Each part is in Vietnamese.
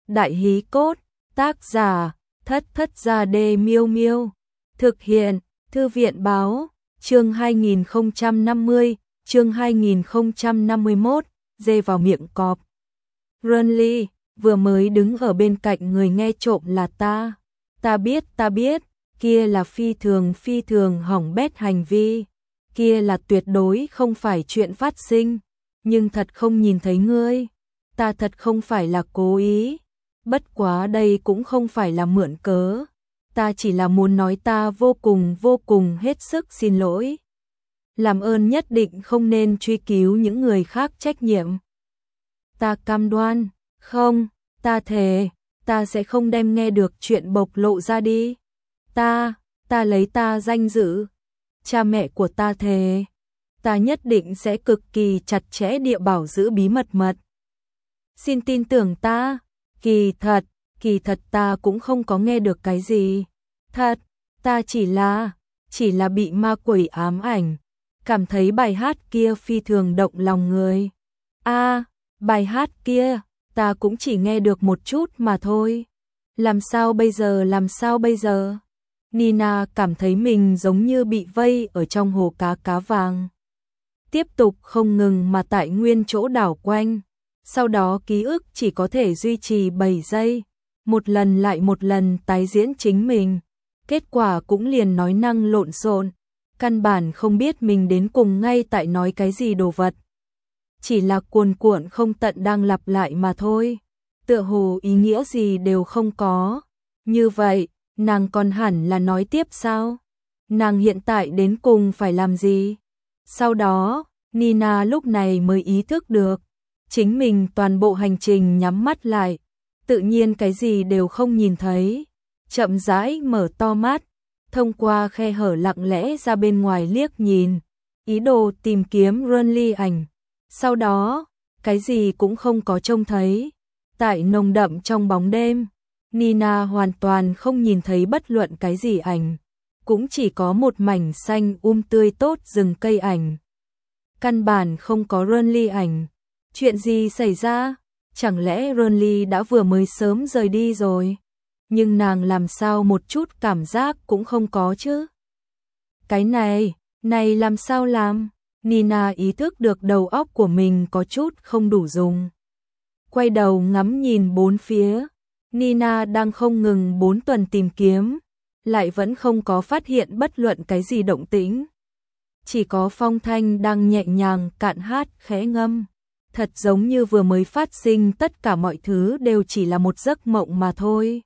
Đại hí cốt, tác giả, Thất Thất Gia Đê Miêu Miêu. Thực hiện, Thư viện báo, chương 2050, chương 2051, dê vào miệng cọp. Renly, vừa mới đứng ở bên cạnh người nghe trộm là ta. Ta biết, kia là phi thường hỏng bét hành vi. Kia là tuyệt đối không phải chuyện phát sinh. Nhưng thật không nhìn thấy ngươi. Ta thật không phải là cố ý. Bất quá đây cũng không phải là mượn cớ. Ta chỉ là muốn nói ta vô cùng hết sức xin lỗi. Làm ơn nhất định không nên truy cứu những người khác trách nhiệm. Ta cam đoan, không, ta thề, ta sẽ không đem nghe được chuyện bộc lộ ra đi. Ta lấy ta danh dự, cha mẹ của ta thề, ta nhất định sẽ cực kỳ chặt chẽ địa bảo giữ bí mật. Xin tin tưởng ta, kỳ thật ta cũng không có nghe được cái gì. Thật, ta chỉ là bị ma quỷ ám ảnh, cảm thấy bài hát kia phi thường động lòng người. Bài hát kia, ta cũng chỉ nghe được một chút mà thôi. Làm sao bây giờ? Nina cảm thấy mình giống như bị vây ở trong hồ cá vàng. Tiếp tục không ngừng mà tại nguyên chỗ đảo quanh. Sau đó ký ức chỉ có thể duy trì 7 giây. Một lần lại một lần tái diễn chính mình. Kết quả cũng liền nói năng lộn xộn. Căn bản không biết mình đến cùng ngay tại nói cái gì đồ vật. Chỉ là cuồn cuộn không tận đang lặp lại mà thôi. Tựa hồ ý nghĩa gì đều không có. Như vậy, nàng còn hẳn là nói tiếp sao? Nàng hiện tại đến cùng phải làm gì? Sau đó, Nina lúc này mới ý thức được. Chính mình toàn bộ hành trình nhắm mắt lại. Tự nhiên cái gì đều không nhìn thấy. Chậm rãi mở to mắt. Thông qua khe hở lặng lẽ ra bên ngoài liếc nhìn. Ý đồ tìm kiếm Renly ảnh. Sau đó, cái gì cũng không có trông thấy. Tại nồng đậm trong bóng đêm, Nina hoàn toàn không nhìn thấy bất luận cái gì ảnh. Cũng chỉ có một mảnh xanh tươi tốt rừng cây ảnh. Căn bản không có Renly ảnh. Chuyện gì xảy ra? Chẳng lẽ Renly đã vừa mới sớm rời đi rồi? Nhưng nàng làm sao một chút cảm giác cũng không có chứ? Cái này làm sao làm? Nina ý thức được đầu óc của mình có chút không đủ dùng. Quay đầu ngắm nhìn bốn phía. Nina đang không ngừng 4 tuần tìm kiếm. Lại vẫn không có phát hiện bất luận cái gì động tĩnh. Chỉ có Phong Thanh đang nhẹ nhàng cạn hát khẽ ngâm. Thật giống như vừa mới phát sinh tất cả mọi thứ đều chỉ là một giấc mộng mà thôi.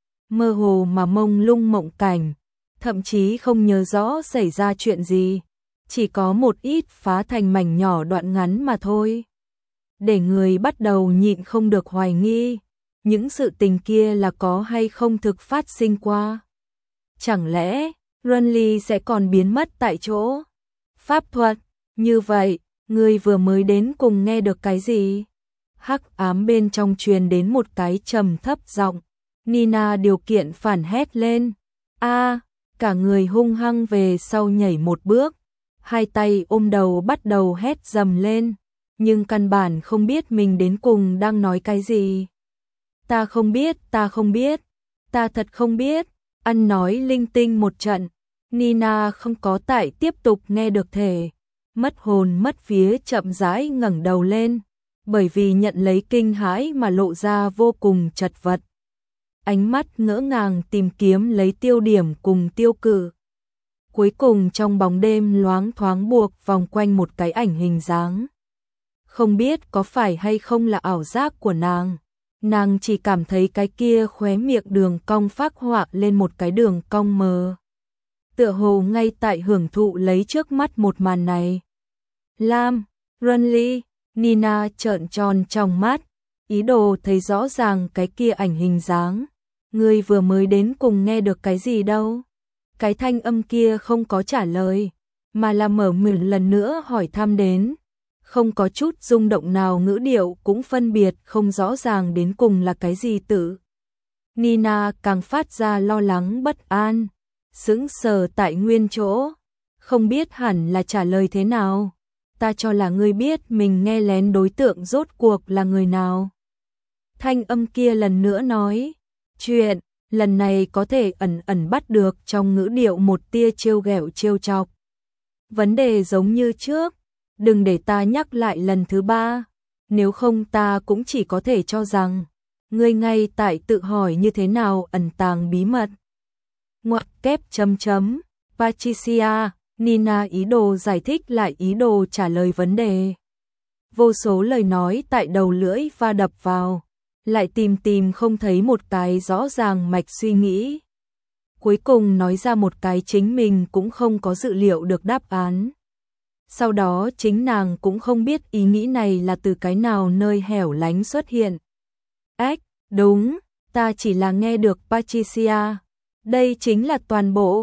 Mơ hồ mà mông lung mộng cảnh. Thậm chí không nhớ rõ xảy ra chuyện gì. Chỉ có một ít phá thành mảnh nhỏ đoạn ngắn mà thôi. Để người bắt đầu nhịn không được hoài nghi. Những sự tình kia là có hay không thực phát sinh qua. Chẳng lẽ Renly sẽ còn biến mất tại chỗ? Pháp thuật, như vậy, người vừa mới đến cùng nghe được cái gì? Hắc ám bên trong truyền đến một cái trầm thấp giọng. Nina điều kiện phản hét lên. Cả người hung hăng về sau nhảy một bước. Hai tay ôm đầu bắt đầu hét dầm lên. Nhưng căn bản không biết mình đến cùng đang nói cái gì. Ta không biết. Ta thật không biết. Ăn nói linh tinh một trận. Nina không có tại tiếp tục nghe được thể. Mất hồn mất vía chậm rãi ngẩng đầu lên. Bởi vì nhận lấy kinh hãi mà lộ ra vô cùng chật vật. Ánh mắt ngỡ ngàng tìm kiếm lấy tiêu điểm cùng tiêu cự. Cuối cùng trong bóng đêm loáng thoáng buộc vòng quanh một cái ảnh hình dáng. Không biết có phải hay không là ảo giác của nàng. Nàng chỉ cảm thấy cái kia khóe miệng đường cong phác họa lên một cái đường cong mờ. Tựa hồ ngay tại hưởng thụ lấy trước mắt một màn này. Lam, Renly, Nina trợn tròn trong mắt. Ý đồ thấy rõ ràng cái kia ảnh hình dáng. Người vừa mới đến cùng nghe được cái gì đâu. Cái thanh âm kia không có trả lời. Mà là mở miệng lần nữa hỏi thăm đến. Không có chút rung động nào ngữ điệu cũng phân biệt không rõ ràng đến cùng là cái gì tự. Nina càng phát ra lo lắng bất an. Sững sờ tại nguyên chỗ. Không biết hẳn là trả lời thế nào. Ta cho là ngươi biết mình nghe lén đối tượng rốt cuộc là người nào. Thanh âm kia lần nữa nói, chuyện, lần này có thể ẩn ẩn bắt được trong ngữ điệu một tia trêu ghẹo trêu chọc. Vấn đề giống như trước, đừng để ta nhắc lại lần thứ ba, nếu không ta cũng chỉ có thể cho rằng, ngươi ngay tại tự hỏi như thế nào ẩn tàng bí mật. Ngoặc kép chấm chấm, Patricia, Nina ý đồ giải thích lại ý đồ trả lời vấn đề. Vô số lời nói tại đầu lưỡi va đập vào, lại tìm không thấy một cái rõ ràng mạch suy nghĩ. Cuối cùng nói ra một cái chính mình cũng không có dự liệu được đáp án. Sau đó chính nàng cũng không biết ý nghĩ này là từ cái nào nơi hẻo lánh xuất hiện. Ếch, đúng, ta chỉ là nghe được Patricia. Đây chính là toàn bộ.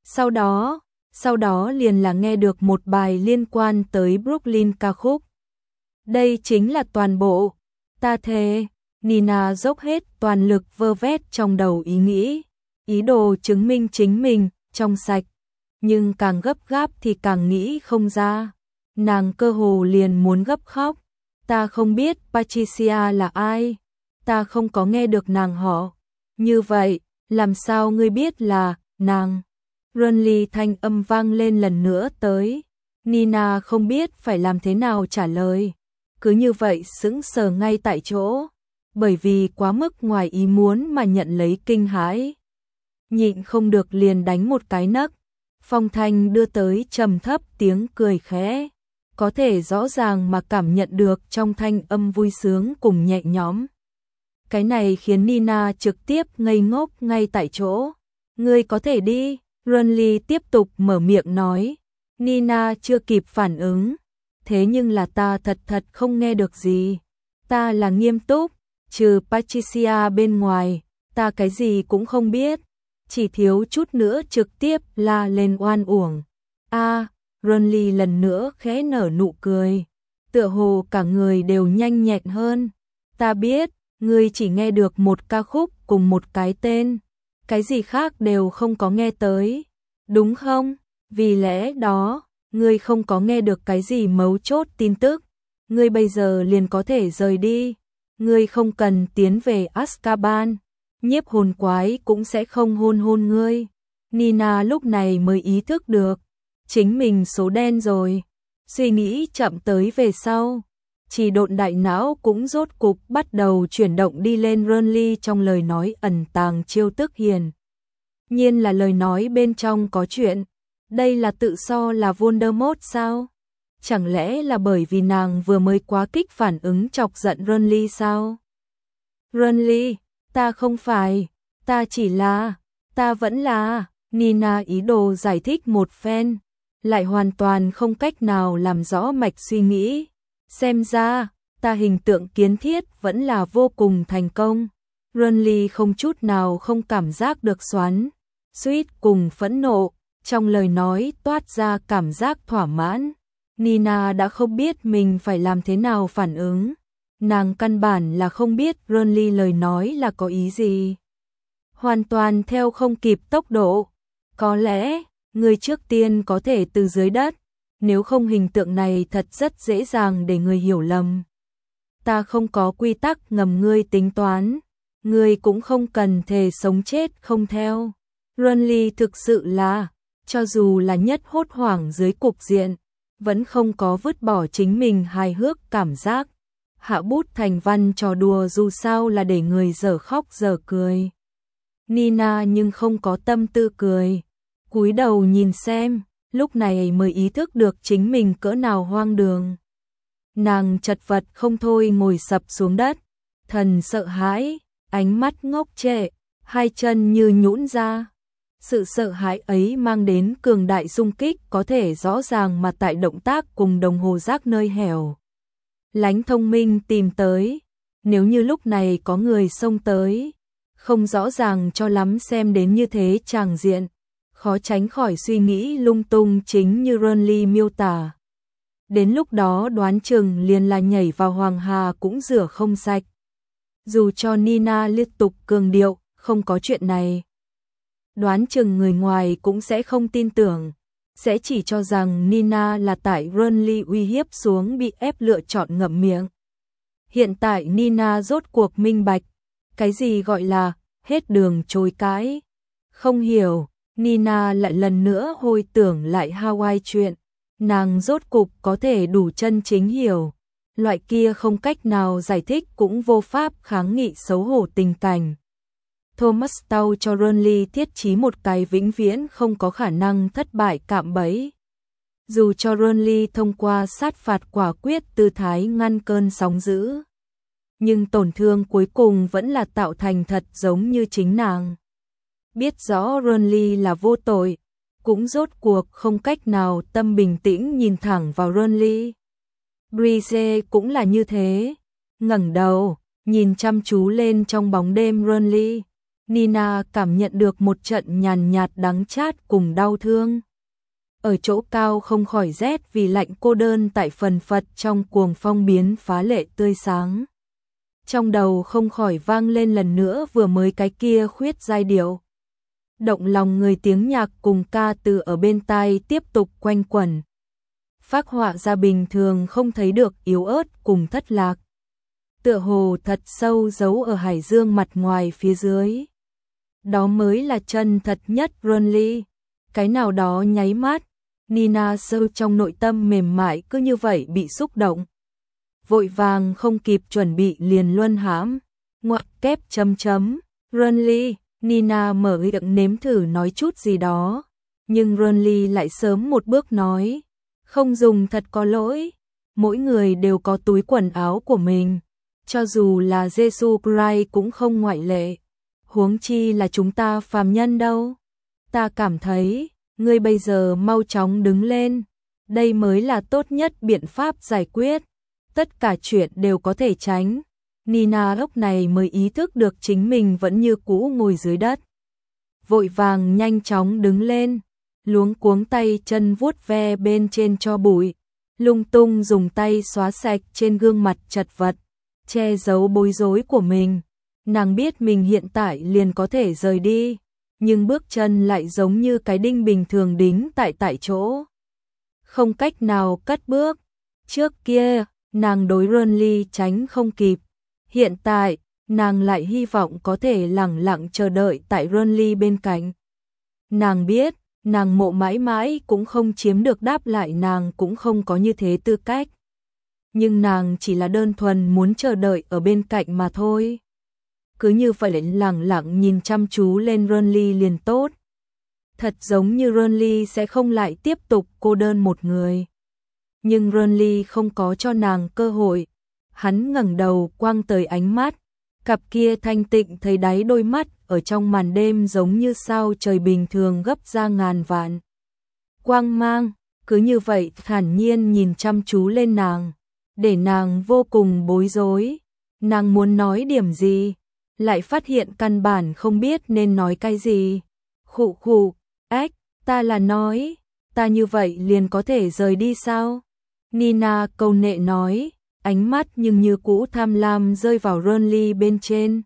Sau đó liền là nghe được một bài liên quan tới Brooklyn ca khúc. Đây chính là toàn bộ. Ta thề, Nina dốc hết toàn lực vơ vét trong đầu ý nghĩ, ý đồ chứng minh chính mình trong sạch, nhưng càng gấp gáp thì càng nghĩ không ra. Nàng cơ hồ liền muốn gấp khóc. Ta không biết Patricia là ai, ta không có nghe được nàng họ. Như vậy, làm sao ngươi biết là nàng? Runly thanh âm vang lên lần nữa tới. Nina không biết phải làm thế nào trả lời, cứ như vậy sững sờ ngay tại chỗ, bởi vì quá mức ngoài ý muốn mà nhận lấy kinh hãi. Nhịn không được liền đánh một cái nấc. Phong thanh đưa tới trầm thấp tiếng cười khẽ, có thể rõ ràng mà cảm nhận được trong thanh âm vui sướng cùng nhẹ nhõm. Cái này khiến Nina trực tiếp ngây ngốc ngay tại chỗ. Ngươi có thể đi, Runly tiếp tục mở miệng nói. Nina chưa kịp phản ứng, thế nhưng là ta thật không nghe được gì. Ta là nghiêm túc, trừ Patricia bên ngoài, ta cái gì cũng không biết. Chỉ thiếu chút nữa trực tiếp la lên oan uổng. Runly lần nữa khẽ nở nụ cười, tựa hồ cả người đều nhanh nhẹn hơn. Ta biết, ngươi chỉ nghe được một ca khúc cùng một cái tên, cái gì khác đều không có nghe tới, đúng không? Vì lẽ đó, ngươi không có nghe được cái gì mấu chốt tin tức. Ngươi bây giờ liền có thể rời đi, ngươi không cần tiến về Azkaban. Nhiếp hồn quái cũng sẽ không hôn ngươi. Nina lúc này mới ý thức được, chính mình số đen rồi. Suy nghĩ chậm tới về sau, chỉ độn đại não cũng rốt cục bắt đầu chuyển động đi lên. Runly trong lời nói ẩn tàng chiêu tức hiền nhiên là lời nói bên trong có chuyện. Đây là tự so là Voldemort sao? Chẳng lẽ là bởi vì nàng vừa mới quá kích phản ứng chọc giận Runly sao? Runly, ta không phải, ta vẫn là, Nina ý đồ giải thích một phen, lại hoàn toàn không cách nào làm rõ mạch suy nghĩ. Xem ra, ta hình tượng kiến thiết vẫn là vô cùng thành công. Runly không chút nào không cảm giác được xoắn xuýt cùng phẫn nộ, trong lời nói toát ra cảm giác thỏa mãn. Nina đã không biết mình phải làm thế nào phản ứng. Nàng căn bản là không biết Runly lời nói là có ý gì. Hoàn toàn theo không kịp tốc độ. Có lẽ, người trước tiên có thể từ dưới đất, nếu không hình tượng này thật rất dễ dàng để người hiểu lầm. Ta không có quy tắc ngầm ngươi tính toán, ngươi cũng không cần thề sống chết không theo. Runly thực sự là, cho dù là nhất hốt hoảng dưới cục diện, vẫn không có vứt bỏ chính mình hài hước cảm giác. Hạ bút thành văn trò đùa dù sao là để người dở khóc dở cười. Nina nhưng không có tâm tư cười, cúi đầu nhìn xem, lúc này mới ý thức được chính mình cỡ nào hoang đường. Nàng chật vật không thôi ngồi sập xuống đất, thần sợ hãi, ánh mắt ngốc trệ, hai chân như nhũn ra. Sự sợ hãi ấy mang đến cường đại xung kích có thể rõ ràng mà tại động tác cùng đồng hồ rác nơi hẻo lánh thông minh tìm tới. Nếu như lúc này có người xông tới, không rõ ràng cho lắm xem đến như thế tràng diện, khó tránh khỏi suy nghĩ lung tung chính như Runly miêu tả. Đến lúc đó đoán chừng liền là nhảy vào hoàng hà cũng rửa không sạch. Dù cho Nina liên tục cường điệu, không có chuyện này. Đoán chừng người ngoài cũng sẽ không tin tưởng, sẽ chỉ cho rằng Nina là tại Runly uy hiếp xuống bị ép lựa chọn ngậm miệng. Hiện tại Nina rốt cuộc minh bạch, cái gì gọi là hết đường chối cãi. Không hiểu, Nina lại lần nữa hồi tưởng lại Hawaii chuyện, nàng rốt cục có thể đủ chân chính hiểu, loại kia không cách nào giải thích cũng vô pháp kháng nghị xấu hổ tình cảnh. Thomas Tao cho Ronly thiết trí một cái vĩnh viễn không có khả năng thất bại cạm bẫy. Dù cho Ronly thông qua sát phạt quả quyết tư thái ngăn cơn sóng dữ, nhưng tổn thương cuối cùng vẫn là tạo thành thật giống như chính nàng. Biết rõ Ronly là vô tội, cũng rốt cuộc không cách nào tâm bình tĩnh nhìn thẳng vào Ronly. Breeze cũng là như thế, ngẩng đầu, nhìn chăm chú lên trong bóng đêm Ronly. Nina cảm nhận được một trận nhàn nhạt đắng chát cùng đau thương. Ở chỗ cao không khỏi rét vì lạnh cô đơn tại phần phật trong cuồng phong biến phá lệ tươi sáng. Trong đầu không khỏi vang lên lần nữa vừa mới cái kia khuyết giai điệu. Động lòng người tiếng nhạc cùng ca từ ở bên tai tiếp tục quanh quẩn. Phác họa ra bình thường không thấy được yếu ớt cùng thất lạc. Tựa hồ thật sâu giấu ở hải dương mặt ngoài phía dưới. Đó mới là chân thật nhất Ronly. Cái nào đó nháy mắt, Nina sâu trong nội tâm mềm mại cứ như vậy bị xúc động. Vội vàng không kịp chuẩn bị liền luân hãm. Ngoặc kép chấm chấm. Ronly, Nina mở miệng nếm thử nói chút gì đó. Nhưng Ronly lại sớm một bước nói. Không dùng thật có lỗi. Mỗi người đều có túi quần áo của mình. Cho dù là Jesus Christ cũng không ngoại lệ. Huống chi là chúng ta phàm nhân đâu. Ta cảm thấy, ngươi bây giờ mau chóng đứng lên. Đây mới là tốt nhất biện pháp giải quyết. Tất cả chuyện đều có thể tránh. Nina lúc này mới ý thức được chính mình vẫn như cũ ngồi dưới đất. Vội vàng nhanh chóng đứng lên. Luống cuống tay chân vuốt ve bên trên cho bụi. Lung tung dùng tay xóa sạch trên gương mặt chật vật. Che giấu bối rối của mình. Nàng biết mình hiện tại liền có thể rời đi, nhưng bước chân lại giống như cái đinh bình thường đính tại chỗ. Không cách nào cất bước. Trước kia, nàng đối Ronly tránh không kịp. Hiện tại, nàng lại hy vọng có thể lẳng lặng chờ đợi tại Ronly bên cạnh. Nàng biết, nàng mộ mãi mãi cũng không chiếm được đáp lại, nàng cũng không có như thế tư cách. Nhưng nàng chỉ là đơn thuần muốn chờ đợi ở bên cạnh mà thôi. Cứ như vậy lẳng lặng nhìn chăm chú lên Ronly liền tốt. Thật giống như Ronly sẽ không lại tiếp tục cô đơn một người. Nhưng Ronly không có cho nàng cơ hội. Hắn ngẩng đầu quang tới ánh mắt. Cặp kia thanh tịnh thấy đáy đôi mắt ở trong màn đêm giống như sao trời bình thường gấp ra ngàn vạn. Quang mang, cứ như vậy thản nhiên nhìn chăm chú lên nàng. Để nàng vô cùng bối rối. Nàng muốn nói điểm gì? Lại phát hiện căn bản không biết nên nói cái gì. Khụ khụ, ếch, ta là nói, ta như vậy liền có thể rời đi sao? Nina câu nệ nói, ánh mắt nhưng như cũ tham lam rơi vào Ronly bên trên.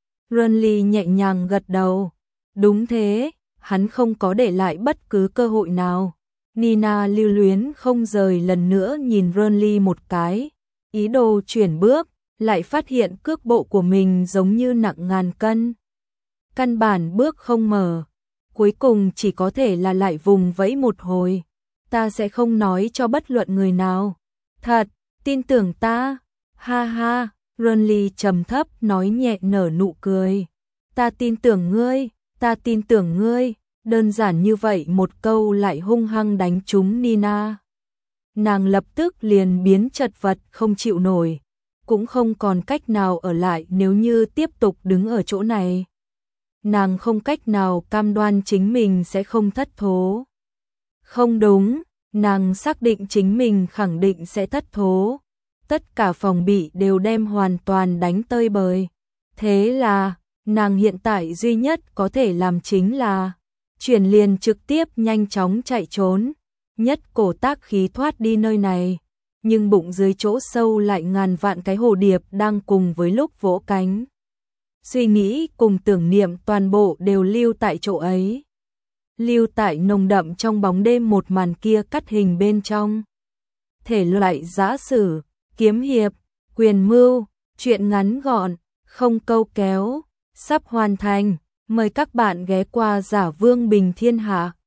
Ronly nhẹ nhàng gật đầu. Đúng thế, hắn không có để lại bất cứ cơ hội nào. Nina lưu luyến không rời lần nữa nhìn Ronly một cái, ý đồ chuyển bước. Lại phát hiện cước bộ của mình giống như nặng ngàn cân. Căn bản bước không mở. Cuối cùng chỉ có thể là lại vùng vẫy một hồi. Ta sẽ không nói cho bất luận người nào. Thật, tin tưởng ta. Ha ha, Ronly trầm thấp nói nhẹ nở nụ cười. Ta tin tưởng ngươi, ta tin tưởng ngươi. Đơn giản như vậy một câu lại hung hăng đánh trúng Nina. Nàng lập tức liền biến chật vật không chịu nổi. Cũng không còn cách nào ở lại nếu như tiếp tục đứng ở chỗ này. Nàng không cách nào cam đoan chính mình sẽ không thất thố. Không đúng, nàng xác định chính mình khẳng định sẽ thất thố. Tất cả phòng bị đều đem hoàn toàn đánh tơi bời. Thế là, nàng hiện tại duy nhất có thể làm chính là chuyển liền trực tiếp nhanh chóng chạy trốn. Nhất cổ tác khí thoát đi nơi này. Nhưng bụng dưới chỗ sâu lại ngàn vạn cái hồ điệp đang cùng với lúc vỗ cánh. Suy nghĩ cùng tưởng niệm toàn bộ đều lưu tại chỗ ấy. Lưu tại nồng đậm trong bóng đêm một màn kia cắt hình bên trong. Thể loại giã sử, kiếm hiệp, quyền mưu, Chuyện ngắn gọn, không câu kéo, sắp hoàn thành. Mời các bạn ghé qua Giả Vương Bình Thiên Hạ.